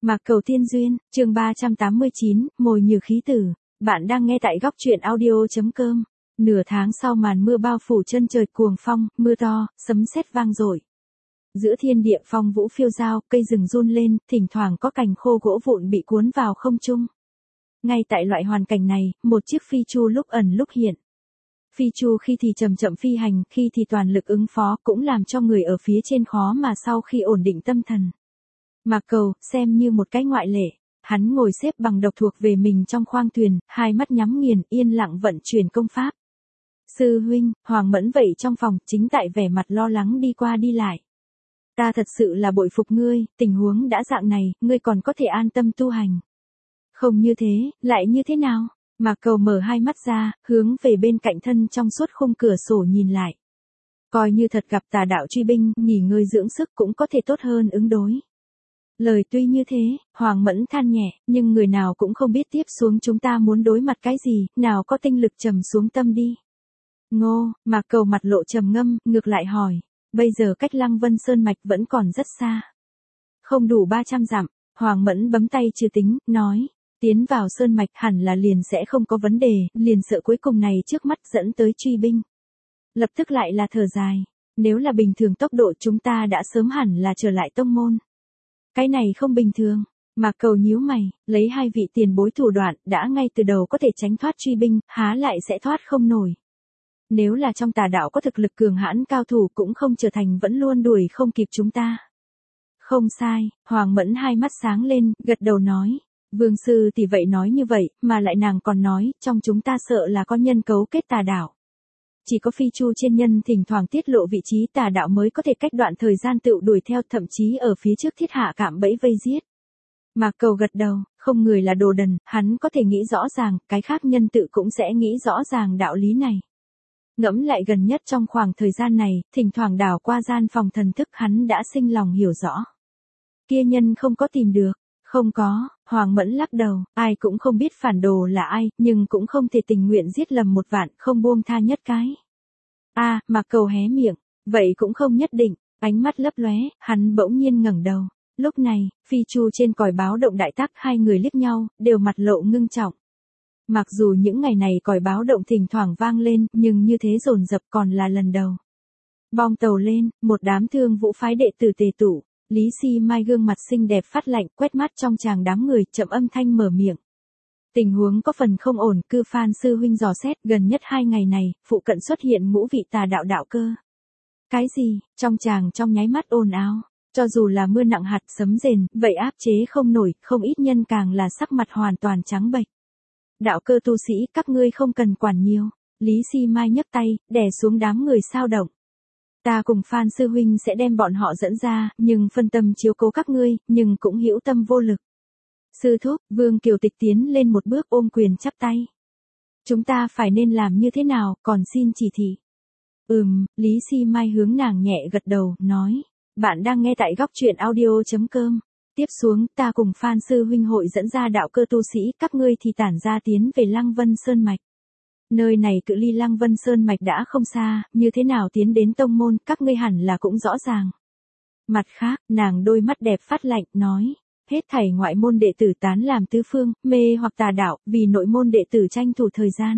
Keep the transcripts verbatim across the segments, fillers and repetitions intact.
Mạc Cầu Tiên Duyên, chương ba trăm tám mươi chín, Mồi Nhử Khí Tử. Bạn đang nghe tại góc truyện audio.com. Nửa tháng sau màn mưa bao phủ chân trời cuồng phong, mưa to, sấm sét vang dội. Giữa thiên địa phong vũ phiêu dao, cây rừng run lên, thỉnh thoảng có cành khô gỗ vụn bị cuốn vào không trung. Ngay tại loại hoàn cảnh này, một chiếc phi chu lúc ẩn lúc hiện. Phi chu khi thì chậm chậm phi hành, khi thì toàn lực ứng phó, cũng làm cho người ở phía trên khó mà sau khi ổn định tâm thần. Mạc Cầu, xem như một cái ngoại lệ, hắn ngồi xếp bằng độc thuộc về mình trong khoang thuyền, hai mắt nhắm nghiền, yên lặng vận chuyển công pháp. Sư huynh, Hoàng Mẫn vậy trong phòng, chính tại vẻ mặt lo lắng đi qua đi lại. Ta thật sự là bội phục ngươi, tình huống đã dạng này, ngươi còn có thể an tâm tu hành. Không như thế, lại như thế nào? Mạc Cầu mở hai mắt ra, hướng về bên cạnh thân trong suốt khung cửa sổ nhìn lại. Coi như thật gặp tà đạo truy binh, nghỉ ngơi dưỡng sức cũng có thể tốt hơn ứng đối. Lời tuy như thế, Hoàng Mẫn than nhẹ, nhưng người nào cũng không biết tiếp xuống chúng ta muốn đối mặt cái gì, nào có tinh lực trầm xuống tâm đi. Ngô, Mạc Cầu mặt lộ trầm ngâm, ngược lại hỏi, bây giờ cách Lăng Vân Sơn Mạch vẫn còn rất xa. Không đủ ba trăm dặm, Hoàng Mẫn bấm tay trừ tính, nói, tiến vào Sơn Mạch hẳn là liền sẽ không có vấn đề, liền sợ cuối cùng này trước mắt dẫn tới truy binh. Lập tức lại là thở dài, nếu là bình thường tốc độ chúng ta đã sớm hẳn là trở lại tông môn. Cái này không bình thường, Mạc Cầu nhíu mày, lấy hai vị tiền bối thủ đoạn, đã ngay từ đầu có thể tránh thoát truy binh, há lại sẽ thoát không nổi. Nếu là trong tà đạo có thực lực cường hãn cao thủ cũng không trở thành vẫn luôn đuổi không kịp chúng ta. Không sai, Hoàng Mẫn hai mắt sáng lên, gật đầu nói, Vương sư thì vậy nói như vậy, mà lại nàng còn nói, trong chúng ta sợ là có nhân cấu kết tà đạo. Chỉ có phi chu trên nhân thỉnh thoảng tiết lộ vị trí tà đạo mới có thể cách đoạn thời gian tự đuổi theo, thậm chí ở phía trước thiết hạ cạm bẫy vây giết. Mạc Cầu gật đầu, không người là đồ đần, hắn có thể nghĩ rõ ràng, cái khác nhân tự cũng sẽ nghĩ rõ ràng đạo lý này. Ngẫm lại gần nhất trong khoảng thời gian này, thỉnh thoảng đảo qua gian phòng thần thức hắn đã sinh lòng hiểu rõ. Kia nhân không có tìm được, không có, Hoàng Mẫn lắc đầu, ai cũng không biết phản đồ là ai, nhưng cũng không thể tình nguyện giết lầm một vạn, không buông tha nhất cái. A, à, Mạc Cầu hé miệng, vậy cũng không nhất định, ánh mắt lấp lóe, hắn bỗng nhiên ngẩng đầu. Lúc này, phi chu trên còi báo động đại tác, hai người liếc nhau, đều mặt lộ ngưng trọng. Mặc dù những ngày này còi báo động thỉnh thoảng vang lên, nhưng như thế dồn dập còn là lần đầu. Bong tàu lên, một đám thương vũ phái đệ tử tề tụ. Lý Si Mai gương mặt xinh đẹp phát lạnh, quét mắt trong tràng đám người, chậm âm thanh mở miệng. Tình huống có phần không ổn, Cư Phan sư huynh dò xét, gần nhất hai ngày này, phụ cận xuất hiện ngũ vị tà đạo đạo cơ. Cái gì? Trong tràng trong nháy mắt ồn ào, cho dù là mưa nặng hạt sấm rền, vậy áp chế không nổi, không ít nhân càng là sắc mặt hoàn toàn trắng bệch. Đạo cơ tu sĩ, các ngươi không cần quản nhiều. Lý Si Mai nhấc tay, đè xuống đám người sao động. Ta cùng Phan sư huynh sẽ đem bọn họ dẫn ra, nhưng phân tâm chiếu cố các ngươi, nhưng cũng hữu tâm vô lực. Sư thúc, Vương Kiều Tịch tiến lên một bước ôm quyền chắp tay. Chúng ta phải nên làm như thế nào, còn xin chỉ thị. Ừm, Lý Si Mai hướng nàng nhẹ gật đầu, nói. Bạn đang nghe tại góc truyện audio.com. Tiếp xuống, ta cùng Phan sư huynh hội dẫn ra đạo cơ tu sĩ, các ngươi thì tản ra tiến về Lăng Vân Sơn Mạch. Nơi này cự ly Lăng Vân Sơn Mạch đã không xa, như thế nào tiến đến tông môn, các ngươi hẳn là cũng rõ ràng. Mặt khác, nàng đôi mắt đẹp phát lạnh, nói, hết thảy ngoại môn đệ tử tán làm tứ phương, mê hoặc tà đạo, vì nội môn đệ tử tranh thủ thời gian.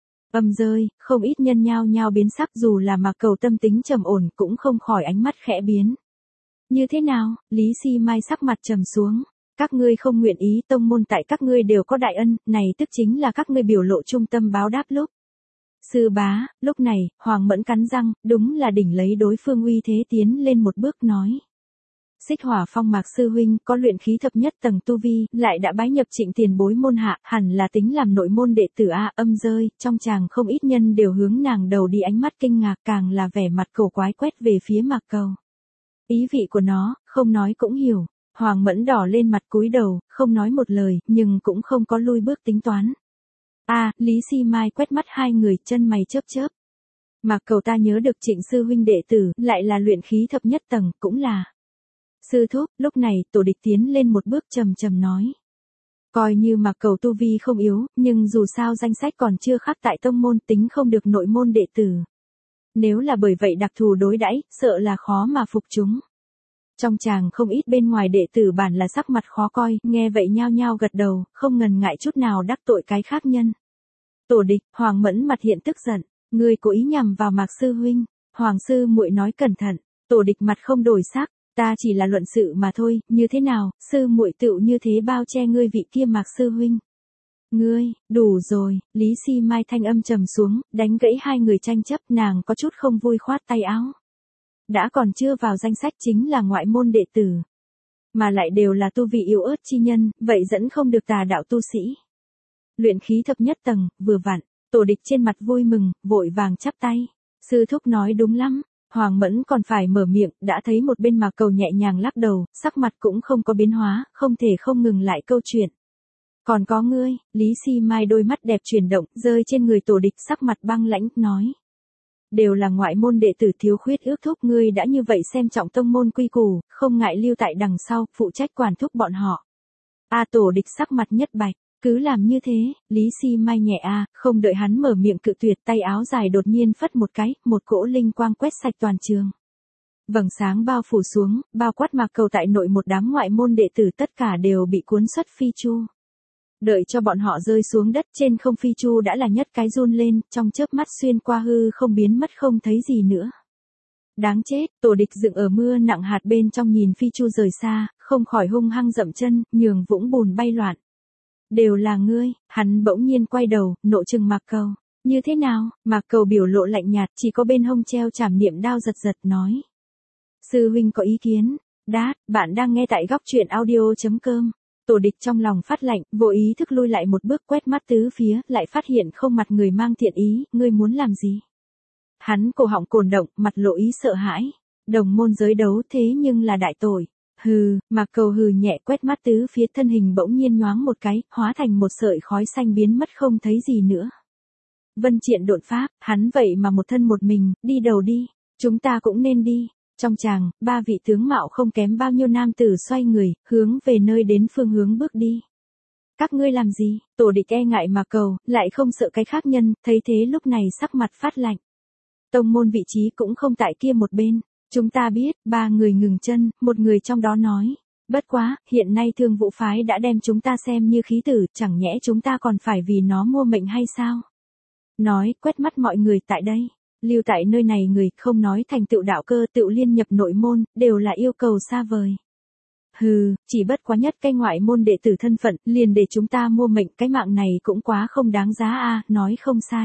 Âm rơi, không ít nhân nhao nhao biến sắc, dù là Mạc Cầu tâm tính trầm ổn cũng không khỏi ánh mắt khẽ biến. Như thế nào? Lý Si Mai sắc mặt trầm xuống. Các ngươi không nguyện ý, tông môn tại các ngươi đều có đại ân, này tức chính là các ngươi biểu lộ trung tâm báo đáp lúc. Sư bá, lúc này, Hoàng Mẫn cắn răng, đúng là đỉnh lấy đối phương uy thế tiến lên một bước nói. Xích Hỏa Phong Mạc sư huynh có luyện khí thập nhất tầng tu vi, lại đã bái nhập Trịnh tiền bối môn hạ, hẳn là tính làm nội môn đệ tử a. Âm rơi, trong tràng không ít nhân đều hướng nàng đầu đi, ánh mắt kinh ngạc, càng là vẻ mặt cổ quái quét về phía Mạc Cầu. Ý vị của nó, không nói cũng hiểu. Hoàng Mẫn đỏ lên mặt cúi đầu, không nói một lời, nhưng cũng không có lui bước tính toán. A, à, Lý Si Mai quét mắt hai người, chân mày chớp chớp. Mạc Cầu, ta nhớ được Trịnh sư huynh đệ tử, lại là luyện khí thập nhất tầng, cũng là. Sư thúc, lúc này, tổ địch tiến lên một bước trầm trầm nói. Coi như Mạc Cầu tu vi không yếu, nhưng dù sao danh sách còn chưa khắc tại tông môn, tính không được nội môn đệ tử. Nếu là bởi vậy đặc thù đối đãi, sợ là khó mà phục chúng. Trong chàng không ít bên ngoài đệ tử bản là sắc mặt khó coi, nghe vậy nhao nhao gật đầu, không ngần ngại chút nào đắc tội cái khác nhân. Tổ địch, Hoàng Mẫn mặt hiện tức giận, ngươi cố ý nhằm vào Mạc sư huynh. Hoàng sư muội nói cẩn thận. Tổ địch mặt không đổi sắc, ta chỉ là luận sự mà thôi, như thế nào, sư muội tựu như thế bao che ngươi vị kia Mạc sư huynh. Ngươi, đủ rồi, Lý Si Mai thanh âm trầm xuống, đánh gãy hai người tranh chấp, nàng có chút không vui khoát tay áo. Đã còn chưa vào danh sách chính là ngoại môn đệ tử, mà lại đều là tu vị yếu ớt chi nhân, vậy dẫn không được tà đạo tu sĩ. Luyện khí thập nhất tầng, vừa vặn. Tổ địch trên mặt vui mừng, vội vàng chắp tay. Sư thúc nói đúng lắm. Hoàng Mẫn còn phải mở miệng, đã thấy một bên Mạc Cầu nhẹ nhàng lắc đầu, sắc mặt cũng không có biến hóa, không thể không ngừng lại câu chuyện. Còn có ngươi, Lý Si Mai đôi mắt đẹp chuyển động, rơi trên người tổ địch, sắc mặt băng lãnh, nói. Đều là ngoại môn đệ tử thiếu khuyết ước thúc, ngươi đã như vậy xem trọng tông môn quy củ, không ngại lưu tại đằng sau, phụ trách quản thúc bọn họ. A tổ địch sắc mặt nhất bạch. Cứ làm như thế, Lý Si Mai nhẹ a, không đợi hắn mở miệng cự tuyệt, tay áo dài đột nhiên phất một cái, một cỗ linh quang quét sạch toàn trường. Vầng sáng bao phủ xuống, bao quát Mạc Cầu tại nội một đám ngoại môn đệ tử tất cả đều bị cuốn xuất phi chu. Đợi cho bọn họ rơi xuống đất, trên không phi chu đã là nhất cái run lên, trong chớp mắt xuyên qua hư không biến mất không thấy gì nữa. Đáng chết, tổ địch dựng ở mưa nặng hạt bên trong nhìn phi chu rời xa, không khỏi hung hăng dậm chân, nhường vũng bùn bay loạn. Đều là ngươi, hắn bỗng nhiên quay đầu, nộ trừng Mạc Cầu. Như thế nào? Mạc Cầu biểu lộ lạnh nhạt, chỉ có bên hông treo trảm niệm đao giật giật nói. Sư huynh có ý kiến? Đát, bạn đang nghe tại góc truyện audio.com. Tổ địch trong lòng phát lạnh, vô ý thức lui lại một bước, quét mắt tứ phía, lại phát hiện không mặt người mang thiện ý, ngươi muốn làm gì? Hắn cổ họng cồn động, mặt lộ ý sợ hãi. Đồng môn giới đấu thế nhưng là đại tội. Hừ, Mạc Cầu hừ nhẹ, quét mắt tứ phía, thân hình bỗng nhiên nhoáng một cái, hóa thành một sợi khói xanh biến mất không thấy gì nữa. Vân triện độn pháp, hắn vậy mà một thân một mình, đi đầu đi, chúng ta cũng nên đi. Trong tràng, ba vị tướng mạo không kém bao nhiêu nam tử xoay người, hướng về nơi đến phương hướng bước đi. Các ngươi làm gì? Tổ địch e ngại Mạc Cầu, lại không sợ cái khác nhân, thấy thế lúc này sắc mặt phát lạnh. Tông môn vị trí cũng không tại kia một bên. Chúng ta biết, ba người ngừng chân, một người trong đó nói. Bất quá, hiện nay Thương Vũ Phái đã đem chúng ta xem như khí tử, chẳng nhẽ chúng ta còn phải vì nó mua mệnh hay sao? Nói, quét mắt mọi người tại đây. Lưu tại nơi này người không nói thành tựu đạo cơ, tựu liên nhập nội môn, đều là yêu cầu xa vời. Hừ, chỉ bất quá nhất cái ngoại môn đệ tử thân phận, liền để chúng ta mua mệnh, cái mạng này cũng quá không đáng giá a, nói không sai.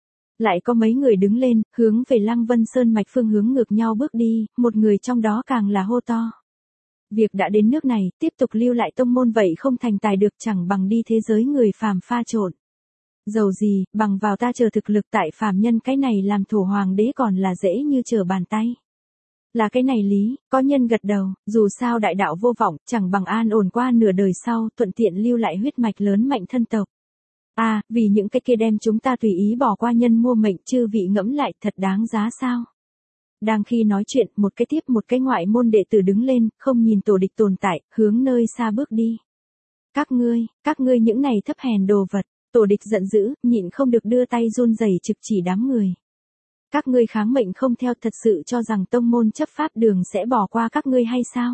Lại có mấy người đứng lên, hướng về Lăng Vân Sơn mạch phương hướng ngược nhau bước đi, một người trong đó càng là hô to. Việc đã đến nước này, tiếp tục lưu lại tông môn vậy không thành tài được, chẳng bằng đi thế giới người phàm pha trộn. Dầu gì, bằng vào ta chờ thực lực tại phàm nhân, cái này làm thổ hoàng đế còn là dễ như trở bàn tay. Là cái này lý, có nhân gật đầu, dù sao đại đạo vô vọng, chẳng bằng an ổn qua nửa đời sau, thuận tiện lưu lại huyết mạch lớn mạnh thân tộc. À, vì những cái kia đem chúng ta tùy ý bỏ qua nhân mua mệnh, chư vị ngẫm lại, thật đáng giá sao? Đang khi nói chuyện, một cái tiếp một cái ngoại môn đệ tử đứng lên, không nhìn tổ địch tồn tại, hướng nơi xa bước đi. Các ngươi, các ngươi những này thấp hèn đồ vật, tổ địch giận dữ, nhịn không được đưa tay run rẩy trực chỉ đám người. Các ngươi kháng mệnh không theo, thật sự cho rằng tông môn chấp pháp đường sẽ bỏ qua các ngươi hay sao?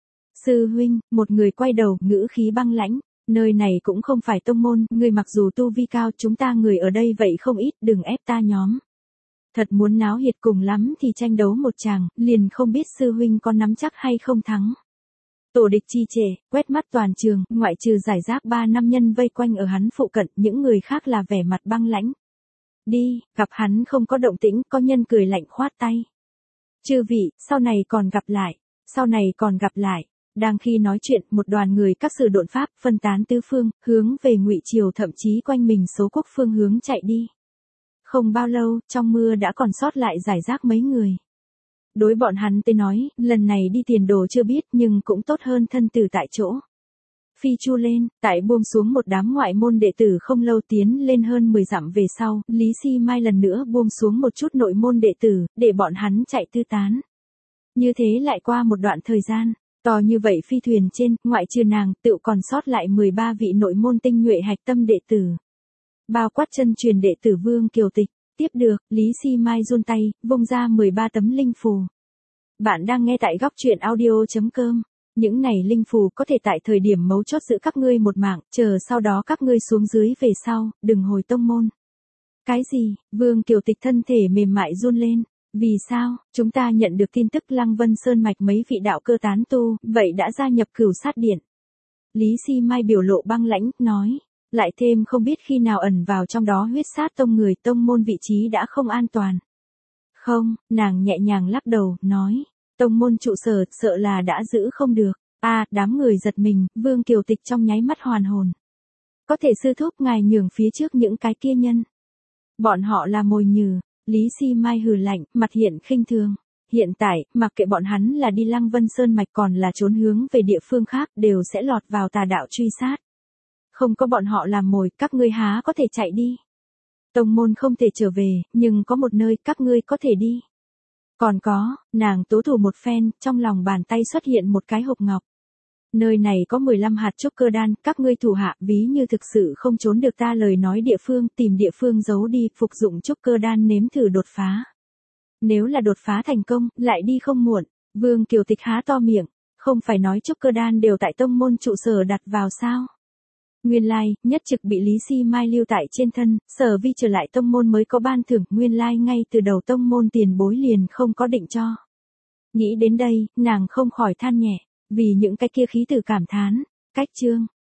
Sư huynh, một người quay đầu, ngữ khí băng lãnh. Nơi này cũng không phải tông môn, người mặc dù tu vi cao, chúng ta người ở đây vậy không ít, đừng ép ta nhóm. Thật muốn náo nhiệt cùng lắm thì tranh đấu một chàng, liền không biết sư huynh có nắm chắc hay không thắng. Tổ địch chi trệ, quét mắt toàn trường, ngoại trừ giải rác ba năm nhân vây quanh ở hắn phụ cận, những người khác là vẻ mặt băng lãnh. Đi, gặp hắn không có động tĩnh, có nhân cười lạnh khoát tay. Chư vị, sau này còn gặp lại, sau này còn gặp lại. Đang khi nói chuyện, một đoàn người các sự độn pháp, phân tán tứ phương, hướng về Ngụy Triều, thậm chí quanh mình số quốc phương hướng chạy đi. Không bao lâu, trong mưa đã còn sót lại giải rác mấy người. Đối bọn hắn tới nói, lần này đi tiền đồ chưa biết, nhưng cũng tốt hơn thân tử tại chỗ. Phi chu lên, tại buông xuống một đám ngoại môn đệ tử không lâu, tiến lên hơn mười dặm về sau, Lý Si Mai lần nữa buông xuống một chút nội môn đệ tử, để bọn hắn chạy tư tán. Như thế lại qua một đoạn thời gian. To như vậy phi thuyền trên, ngoại trừ nàng, tựu còn sót lại mười ba vị nội môn tinh nhuệ hạch tâm đệ tử. Bao quát chân truyền đệ tử Vương Kiều Tịch, tiếp được, Lý Si Mai run tay, vung ra mười ba tấm linh phù. Bạn đang nghe tại góc truyện audio.com. Những này linh phù có thể tại thời điểm mấu chốt giữ các ngươi một mạng, chờ sau đó các ngươi xuống dưới về sau, đừng hồi tông môn. Cái gì? Vương Kiều Tịch thân thể mềm mại run lên. Vì sao? Chúng ta nhận được tin tức Lăng Vân Sơn mạch mấy vị đạo cơ tán tu, vậy đã gia nhập Cửu Sát Điện. Lý Si Mai biểu lộ băng lãnh, nói. Lại thêm không biết khi nào ẩn vào trong đó huyết sát tông người, tông môn vị trí đã không an toàn. Không, nàng nhẹ nhàng lắc đầu, nói. Tông môn trụ sở, sợ là đã giữ không được. A, à, đám người giật mình, Vương Kiều Tịch trong nháy mắt hoàn hồn. Có thể sư thúc ngài nhường phía trước những cái kia nhân. Bọn họ là mồi nhử. Lý Si Mai hừ lạnh, mặt hiện khinh thường. Hiện tại, mặc kệ bọn hắn là đi Lăng Vân Sơn mạch còn là trốn hướng về địa phương khác, đều sẽ lọt vào tà đạo truy sát. Không có bọn họ làm mồi, các ngươi há có thể chạy đi. Tông môn không thể trở về, nhưng có một nơi các ngươi có thể đi. Còn có, nàng tố thủ một phen, trong lòng bàn tay xuất hiện một cái hộp ngọc. Nơi này có mười lăm hạt trúc cơ đan, các ngươi thủ hạ ví như thực sự không trốn được ta lời nói địa phương, tìm địa phương giấu đi, phục dụng trúc cơ đan nếm thử đột phá. Nếu là đột phá thành công, lại đi không muộn. Vương Kiều Tịch há to miệng, không phải nói trúc cơ đan đều tại tông môn trụ sở đặt vào sao? Nguyên lai, nhất trực bị Lý Si Mai lưu tại trên thân, Sở Vi trở lại tông môn mới có ban thưởng, nguyên lai ngay từ đầu tông môn tiền bối liền không có định cho. Nghĩ đến đây, nàng không khỏi than nhẹ, vì những cái kia khí tử cảm thán. Cách chương